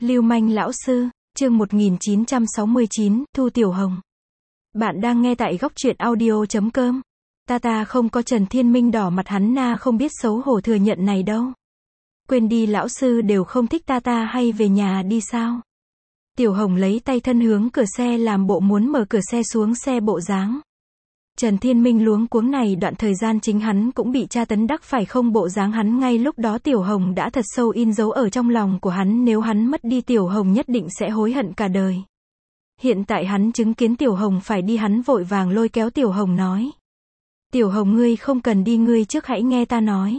Lưu manh lão sư, chương 1969, Thu Tiểu Hồng. Bạn đang nghe tại góc truyện audio.com. Ta không có Trần Thiên Minh đỏ mặt hắn na không biết xấu hổ thừa nhận này đâu. Quên đi lão sư đều không thích ta hay về nhà đi sao. Tiểu Hồng lấy tay thân hướng cửa xe làm bộ muốn mở cửa xe xuống xe bộ dáng. Trần Thiên Minh luống cuống này đoạn thời gian chính hắn cũng bị tra tấn đắc phải không bộ dáng hắn ngay lúc đó Tiểu Hồng đã thật sâu in dấu ở trong lòng của hắn nếu hắn mất đi Tiểu Hồng nhất định sẽ hối hận cả đời. Hiện tại hắn chứng kiến Tiểu Hồng phải đi hắn vội vàng lôi kéo Tiểu Hồng nói. Tiểu Hồng ngươi không cần đi ngươi trước hãy nghe ta nói.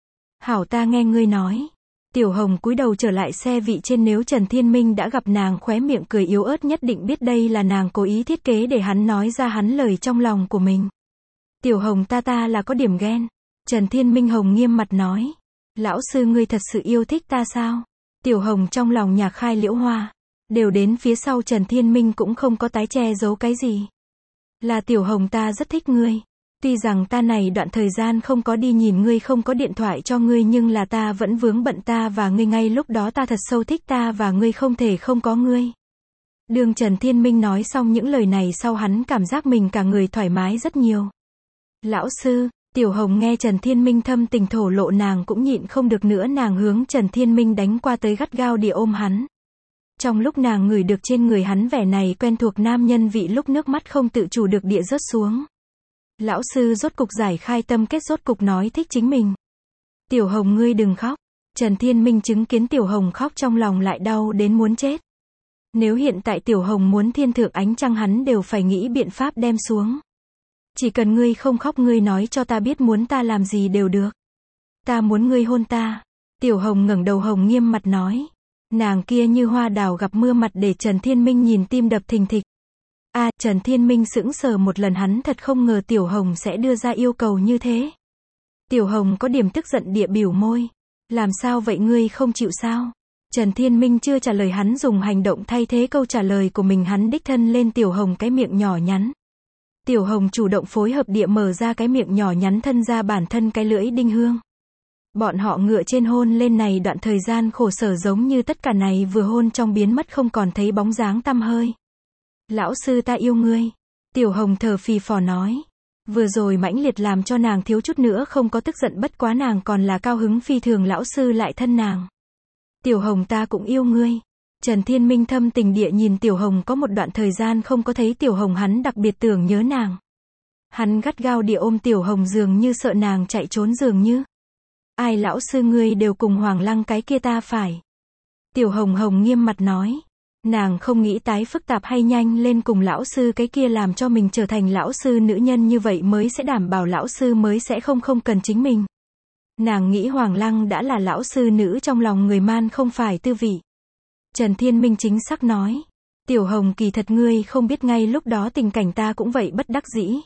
Hảo ta nghe ngươi nói. Tiểu Hồng cúi đầu trở lại xe vị trên nếu Trần Thiên Minh đã gặp nàng khóe miệng cười yếu ớt nhất định biết đây là nàng cố ý thiết kế để hắn nói ra hắn lời trong lòng của mình. Tiểu Hồng ta là có điểm ghen. Trần Thiên Minh Hồng nghiêm mặt nói. Lão sư ngươi thật sự yêu thích ta sao? Tiểu Hồng trong lòng nhạc khai liễu hoa. Đều đến phía sau Trần Thiên Minh cũng không có tái che giấu cái gì. Là Tiểu Hồng ta rất thích ngươi. Tuy rằng ta này đoạn thời gian không có đi nhìn ngươi không có điện thoại cho ngươi nhưng là ta vẫn vướng bận ta và ngươi ngay lúc đó ta thật sâu thích ta và ngươi không thể không có ngươi. Đường Trần Thiên Minh nói xong những lời này sau hắn cảm giác mình cả người thoải mái rất nhiều. Lão sư, Tiểu Hồng nghe Trần Thiên Minh thâm tình thổ lộ nàng cũng nhịn không được nữa nàng hướng Trần Thiên Minh đánh qua tới gắt gao địa ôm hắn. Trong lúc nàng ngửi được trên người hắn vẻ này quen thuộc nam nhân vị lúc nước mắt không tự chủ được địa rớt xuống. Lão sư rốt cục giải khai tâm kết rốt cục nói thích chính mình. Tiểu Hồng ngươi đừng khóc. Trần Thiên Minh chứng kiến Tiểu Hồng khóc trong lòng lại đau đến muốn chết. Nếu hiện tại Tiểu Hồng muốn thiên thượng ánh trăng hắn đều phải nghĩ biện pháp đem xuống. Chỉ cần ngươi không khóc ngươi nói cho ta biết muốn ta làm gì đều được. Ta muốn ngươi hôn ta. Tiểu Hồng ngẩng đầu hồng nghiêm mặt nói. Nàng kia như hoa đào gặp mưa mặt để Trần Thiên Minh nhìn tim đập thình thịch. Trần Thiên Minh sững sờ một lần hắn thật không ngờ Tiểu Hồng sẽ đưa ra yêu cầu như thế. Tiểu Hồng có điểm tức giận địa biểu môi. Làm sao vậy ngươi không chịu sao? Trần Thiên Minh chưa trả lời hắn dùng hành động thay thế câu trả lời của mình hắn đích thân lên Tiểu Hồng cái miệng nhỏ nhắn. Tiểu Hồng chủ động phối hợp địa mở ra cái miệng nhỏ nhắn thân ra bản thân cái lưỡi đinh hương. Bọn họ ngựa trên hôn lên này đoạn thời gian khổ sở giống như tất cả này vừa hôn trong biến mất không còn thấy bóng dáng tăm hơi. Lão sư ta yêu ngươi. Tiểu Hồng thở phì phò nói. Vừa rồi mãnh liệt làm cho nàng thiếu chút nữa không có tức giận bất quá nàng còn là cao hứng phi thường lão sư lại thân nàng. Tiểu Hồng ta cũng yêu ngươi. Trần Thiên Minh thâm tình địa nhìn Tiểu Hồng có một đoạn thời gian không có thấy Tiểu Hồng hắn đặc biệt tưởng nhớ nàng. Hắn gắt gao địa ôm Tiểu Hồng dường như sợ nàng chạy trốn dường như. Ai lão sư ngươi đều cùng Hoàng Lăng cái kia ta phải. Tiểu Hồng Hồng nghiêm mặt nói. Nàng không nghĩ tái phức tạp hay nhanh lên cùng lão sư cái kia làm cho mình trở thành lão sư nữ nhân như vậy mới sẽ đảm bảo lão sư mới sẽ không cần chính mình. Nàng nghĩ Hoàng Lăng đã là lão sư nữ trong lòng người man không phải tư vị. Trần Thiên Minh chính xác nói. Tiểu Hồng kỳ thật ngươi không biết ngay lúc đó tình cảnh ta cũng vậy bất đắc dĩ.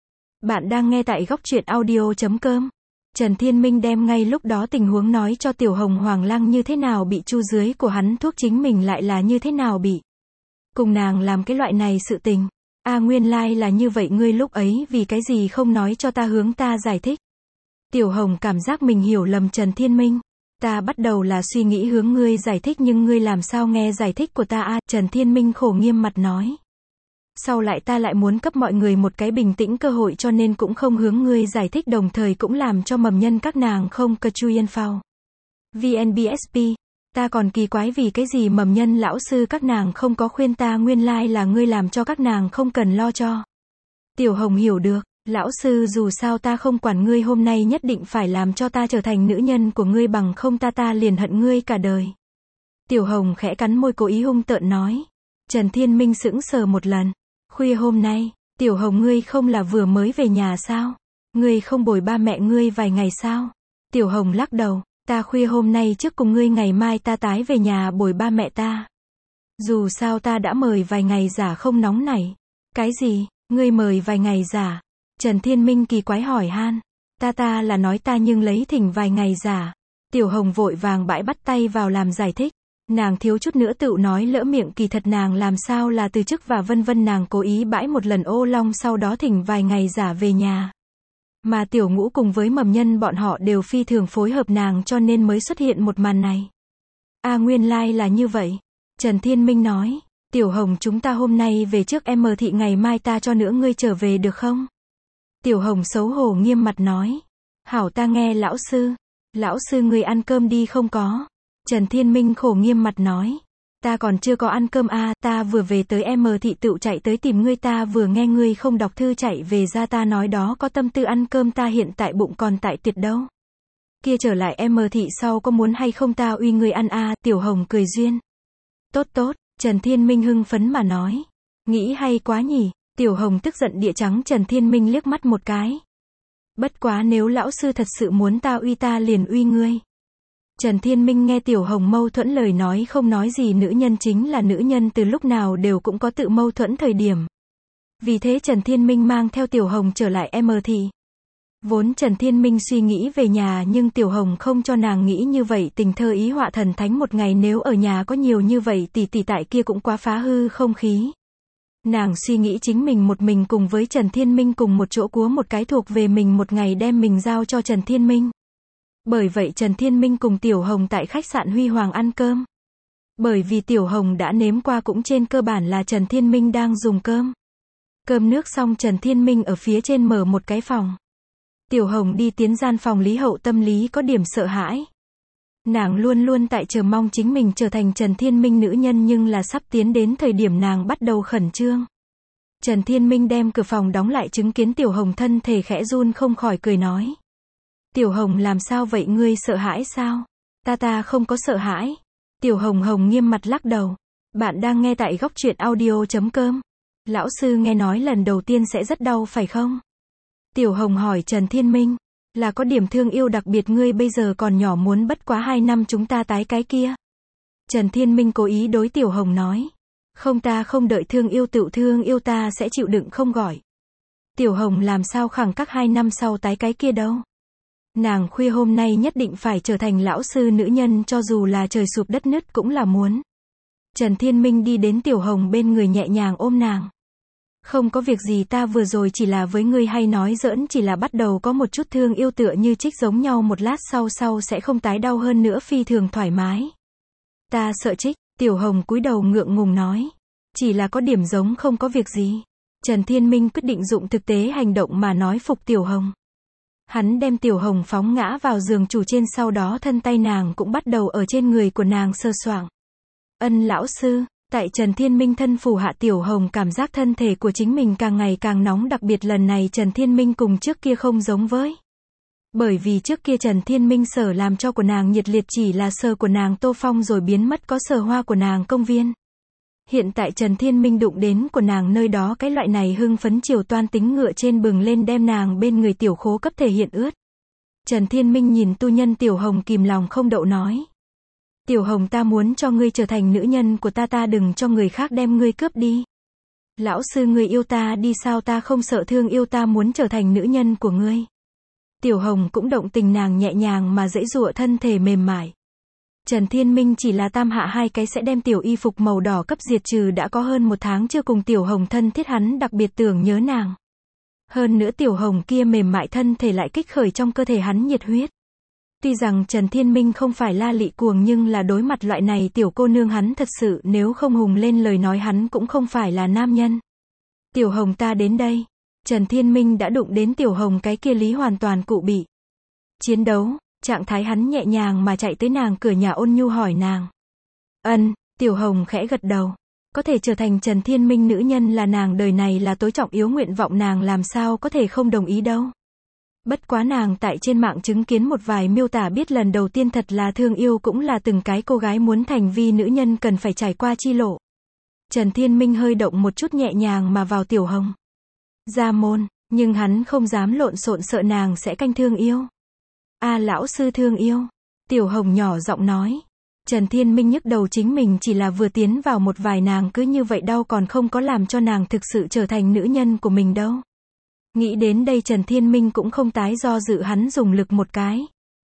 Bạn đang nghe tại góc truyện audio.com. Trần Thiên Minh đem ngay lúc đó tình huống nói cho Tiểu Hồng Hoàng Lăng như thế nào bị chu dưới của hắn thuốc chính mình lại là như thế nào bị. Cùng nàng làm cái loại này sự tình. Nguyên lai là như vậy ngươi lúc ấy vì cái gì không nói cho ta hướng ta giải thích. Tiểu Hồng cảm giác mình hiểu lầm Trần Thiên Minh. Ta bắt đầu là suy nghĩ hướng ngươi giải thích nhưng ngươi làm sao nghe giải thích của ta Trần Thiên Minh khổ nghiêm mặt nói. Sau lại ta lại muốn cấp mọi người một cái bình tĩnh cơ hội cho nên cũng không hướng ngươi giải thích đồng thời cũng làm cho mầm nhân các nàng không cơ chu yên phao. VNBSP, ta còn kỳ quái vì cái gì mầm nhân lão sư các nàng không có khuyên ta nguyên lai là ngươi làm cho các nàng không cần lo cho. Tiểu Hồng hiểu được, lão sư dù sao ta không quản ngươi hôm nay nhất định phải làm cho ta trở thành nữ nhân của ngươi bằng không ta liền hận ngươi cả đời. Tiểu Hồng khẽ cắn môi cố ý hung tợn nói. Trần Thiên Minh sững sờ một lần. Khuya hôm nay, Tiểu Hồng ngươi không là vừa mới về nhà sao? Ngươi không bồi ba mẹ ngươi vài ngày sao? Tiểu Hồng lắc đầu, ta khuya hôm nay trước cùng ngươi ngày mai ta tái về nhà bồi ba mẹ ta. Dù sao ta đã mời vài ngày giả không nóng nảy. Cái gì, ngươi mời vài ngày giả? Trần Thiên Minh kỳ quái hỏi han. Ta là nói ta nhưng lấy thỉnh vài ngày giả. Tiểu Hồng vội vàng bãi bắt tay vào làm giải thích. Nàng thiếu chút nữa tự nói lỡ miệng kỳ thật nàng làm sao là từ chức và vân vân nàng cố ý bãi một lần ô long sau đó thỉnh vài ngày giả về nhà. Mà Tiểu Ngũ cùng với mầm nhân bọn họ đều phi thường phối hợp nàng cho nên mới xuất hiện một màn này. Nguyên lai là như vậy. Trần Thiên Minh nói, Tiểu Hồng chúng ta hôm nay về trước em thị ngày mai ta cho nữa ngươi trở về được không? Tiểu Hồng xấu hổ nghiêm mặt nói, hảo ta nghe lão sư. Lão sư ngươi ăn cơm đi không có? Trần Thiên Minh khổ nghiêm mặt nói, ta còn chưa có ăn cơm à, ta vừa về tới em thị tựu chạy tới tìm ngươi, ta vừa nghe ngươi không đọc thư chạy về ra ta nói đó có tâm tư ăn cơm, ta hiện tại bụng còn tại tuyệt đâu. Kia trở lại em thị sau có muốn hay không ta uy ngươi ăn à, Tiểu Hồng cười duyên. Tốt tốt, Trần Thiên Minh hưng phấn mà nói, nghĩ hay quá nhỉ. Tiểu Hồng tức giận địa trắng Trần Thiên Minh liếc mắt một cái. Bất quá nếu lão sư thật sự muốn ta uy ta liền uy ngươi. Trần Thiên Minh nghe Tiểu Hồng mâu thuẫn lời nói không nói gì, nữ nhân chính là nữ nhân, từ lúc nào đều cũng có tự mâu thuẫn thời điểm. Vì thế Trần Thiên Minh mang theo Tiểu Hồng trở lại em thị. Vốn Trần Thiên Minh suy nghĩ về nhà nhưng Tiểu Hồng không cho nàng nghĩ như vậy, tình thơ ý họa thần thánh một ngày nếu ở nhà có nhiều như vậy tỷ tỷ tại kia cũng quá phá hư không khí. Nàng suy nghĩ chính mình một mình cùng với Trần Thiên Minh cùng một chỗ cúa một cái thuộc về mình một ngày đem mình giao cho Trần Thiên Minh. Bởi vậy Trần Thiên Minh cùng Tiểu Hồng tại khách sạn Huy Hoàng ăn cơm. Bởi vì Tiểu Hồng đã nếm qua cũng trên cơ bản là Trần Thiên Minh đang dùng cơm. Cơm nước xong Trần Thiên Minh ở phía trên mở một cái phòng. Tiểu Hồng đi tiến gian phòng Lý Hậu tâm lý có điểm sợ hãi. Nàng luôn luôn tại chờ mong chính mình trở thành Trần Thiên Minh nữ nhân nhưng là sắp tiến đến thời điểm nàng bắt đầu khẩn trương. Trần Thiên Minh đem cửa phòng đóng lại chứng kiến Tiểu Hồng thân thể khẽ run không khỏi cười nói. Tiểu Hồng làm sao vậy, ngươi sợ hãi sao? Ta không có sợ hãi. Tiểu Hồng nghiêm mặt lắc đầu. Bạn đang nghe tại góc truyện audio.com. Lão sư nghe nói lần đầu tiên sẽ rất đau phải không? Tiểu Hồng hỏi Trần Thiên Minh. Là có điểm thương yêu đặc biệt, ngươi bây giờ còn nhỏ muốn bất quá 2 năm chúng ta tái cái kia. Trần Thiên Minh cố ý đối Tiểu Hồng nói. Không, ta không đợi thương yêu tự thương yêu ta sẽ chịu đựng không gọi. Tiểu Hồng làm sao khẳng các 2 năm sau tái cái kia đâu. Nàng khuya hôm nay nhất định phải trở thành lão sư nữ nhân cho dù là trời sụp đất nứt cũng là muốn. Trần Thiên Minh đi đến Tiểu Hồng bên người nhẹ nhàng ôm nàng. Không có việc gì, ta vừa rồi chỉ là với ngươi hay nói giỡn, chỉ là bắt đầu có một chút thương yêu tựa như trích giống nhau, một lát sau sẽ không tái đau, hơn nữa phi thường thoải mái. Ta sợ trích, Tiểu Hồng cúi đầu ngượng ngùng nói. Chỉ là có điểm giống không có việc gì. Trần Thiên Minh quyết định dụng thực tế hành động mà nói phục Tiểu Hồng. Hắn đem Tiểu Hồng phóng ngã vào giường chủ trên, sau đó thân tay nàng cũng bắt đầu ở trên người của nàng sờ soạng. Ân lão sư. Tại Trần Thiên Minh thân phủ hạ, Tiểu Hồng cảm giác thân thể của chính mình càng ngày càng nóng, đặc biệt lần này Trần Thiên Minh cùng trước kia không giống với. Bởi vì trước kia Trần Thiên Minh sở làm cho của nàng nhiệt liệt chỉ là sờ của nàng Tô Phong rồi biến mất, có sờ hoa của nàng công viên. Hiện tại Trần Thiên Minh đụng đến của nàng nơi đó, cái loại này hưng phấn chiều toan tính ngựa trên bừng lên đem nàng bên người tiểu khố cấp thể hiện ướt. Trần Thiên Minh nhìn tu nhân Tiểu Hồng kìm lòng không đậu nói. Tiểu Hồng, ta muốn cho ngươi trở thành nữ nhân của ta đừng cho người khác đem ngươi cướp đi. Lão sư, ngươi yêu ta đi sao, ta không sợ thương yêu, ta muốn trở thành nữ nhân của ngươi. Tiểu Hồng cũng động tình, nàng nhẹ nhàng mà giãy giụa thân thể mềm mại. Trần Thiên Minh chỉ là tam hạ 2 cái sẽ đem tiểu y phục màu đỏ cấp diệt trừ, đã có hơn 1 tháng chưa cùng Tiểu Hồng thân thiết, hắn đặc biệt tưởng nhớ nàng. Hơn nữa Tiểu Hồng kia mềm mại thân thể lại kích khởi trong cơ thể hắn nhiệt huyết. Tuy rằng Trần Thiên Minh không phải la lị cuồng nhưng là đối mặt loại này tiểu cô nương hắn thật sự nếu không hùng lên lời nói hắn cũng không phải là nam nhân. Tiểu Hồng, ta đến đây. Trần Thiên Minh đã đụng đến Tiểu Hồng cái kia lý hoàn toàn cụ bị chiến đấu, trạng thái hắn nhẹ nhàng mà chạy tới nàng cửa nhà ôn nhu hỏi nàng. Ân, Tiểu Hồng khẽ gật đầu. Có thể trở thành Trần Thiên Minh nữ nhân là nàng đời này là tối trọng yếu nguyện vọng, nàng làm sao có thể không đồng ý đâu. Bất quá nàng tại trên mạng chứng kiến một vài miêu tả biết lần đầu tiên thật là thương yêu, cũng là từng cái cô gái muốn thành vi nữ nhân cần phải trải qua chi lộ. Trần Thiên Minh hơi động một chút nhẹ nhàng mà vào Tiểu Hồng ra môn, nhưng hắn không dám lộn xộn sợ nàng sẽ canh thương yêu. A lão sư thương yêu. Tiểu Hồng nhỏ giọng nói. Trần Thiên Minh nhức đầu, chính mình chỉ là vừa tiến vào một vài nàng cứ như vậy đau còn không có làm cho nàng thực sự trở thành nữ nhân của mình đâu. Nghĩ đến đây Trần Thiên Minh cũng không tái do dự, hắn dùng lực một cái.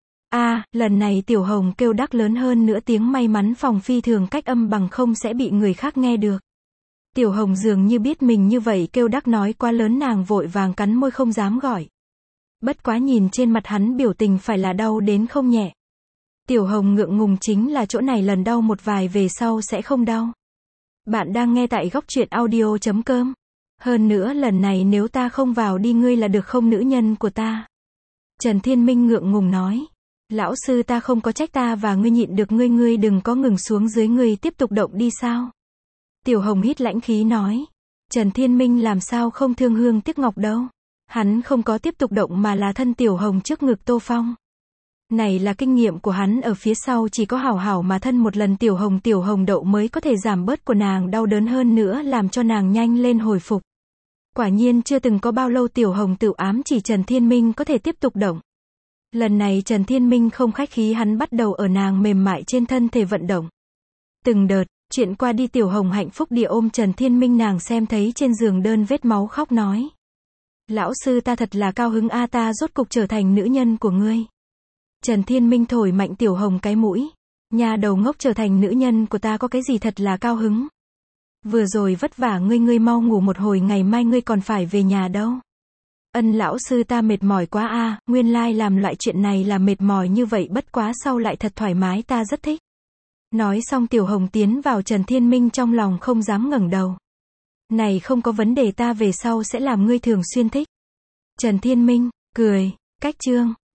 Lần này Tiểu Hồng kêu đắc lớn hơn nữa tiếng may mắn phòng phi thường cách âm bằng không sẽ bị người khác nghe được. Tiểu Hồng dường như biết mình như vậy kêu đắc nói quá lớn, nàng vội vàng cắn môi không dám gọi. Bất quá nhìn trên mặt hắn biểu tình phải là đau đến không nhẹ. Tiểu Hồng ngượng ngùng chính là chỗ này lần đau một vài về sau sẽ không đau. Bạn đang nghe tại góc truyện audio.com. Hơn nữa lần này nếu ta không vào đi ngươi là được không nữ nhân của ta? Trần Thiên Minh ngượng ngùng nói. Lão sư ta không có trách ta và ngươi nhịn được ngươi đừng có ngừng xuống dưới ngươi tiếp tục động đi sao? Tiểu Hồng hít lãnh khí nói. Trần Thiên Minh làm sao không thương hương tiếc ngọc đâu. Hắn không có tiếp tục động mà là thân Tiểu Hồng trước ngực Tô Phong. Này là kinh nghiệm của hắn ở phía sau chỉ có hảo hảo mà thân một lần Tiểu Hồng đậu mới có thể giảm bớt của nàng đau đớn hơn nữa làm cho nàng nhanh lên hồi phục. Quả nhiên chưa từng có bao lâu Tiểu Hồng tự ám chỉ Trần Thiên Minh có thể tiếp tục động. Lần này Trần Thiên Minh không khách khí hắn bắt đầu ở nàng mềm mại trên thân thể vận động. Từng đợt, chuyện qua đi Tiểu Hồng hạnh phúc địa ôm Trần Thiên Minh nàng xem thấy trên giường đơn vết máu khóc nói. Lão sư ta thật là cao hứng a ta rốt cục trở thành nữ nhân của ngươi. Trần Thiên Minh thổi mạnh Tiểu Hồng cái mũi. Nhà đầu ngốc trở thành nữ nhân của ta có cái gì thật là cao hứng. Vừa rồi vất vả ngươi mau ngủ một hồi ngày mai ngươi còn phải về nhà đâu. Ân lão sư ta mệt mỏi quá a, nguyên lai làm loại chuyện này là mệt mỏi như vậy bất quá sau lại thật thoải mái ta rất thích. Nói xong Tiểu Hồng tiến vào Trần Thiên Minh trong lòng không dám ngẩng đầu. Này không có vấn đề ta về sau sẽ làm ngươi thường xuyên thích. Trần Thiên Minh, cười, cách chương.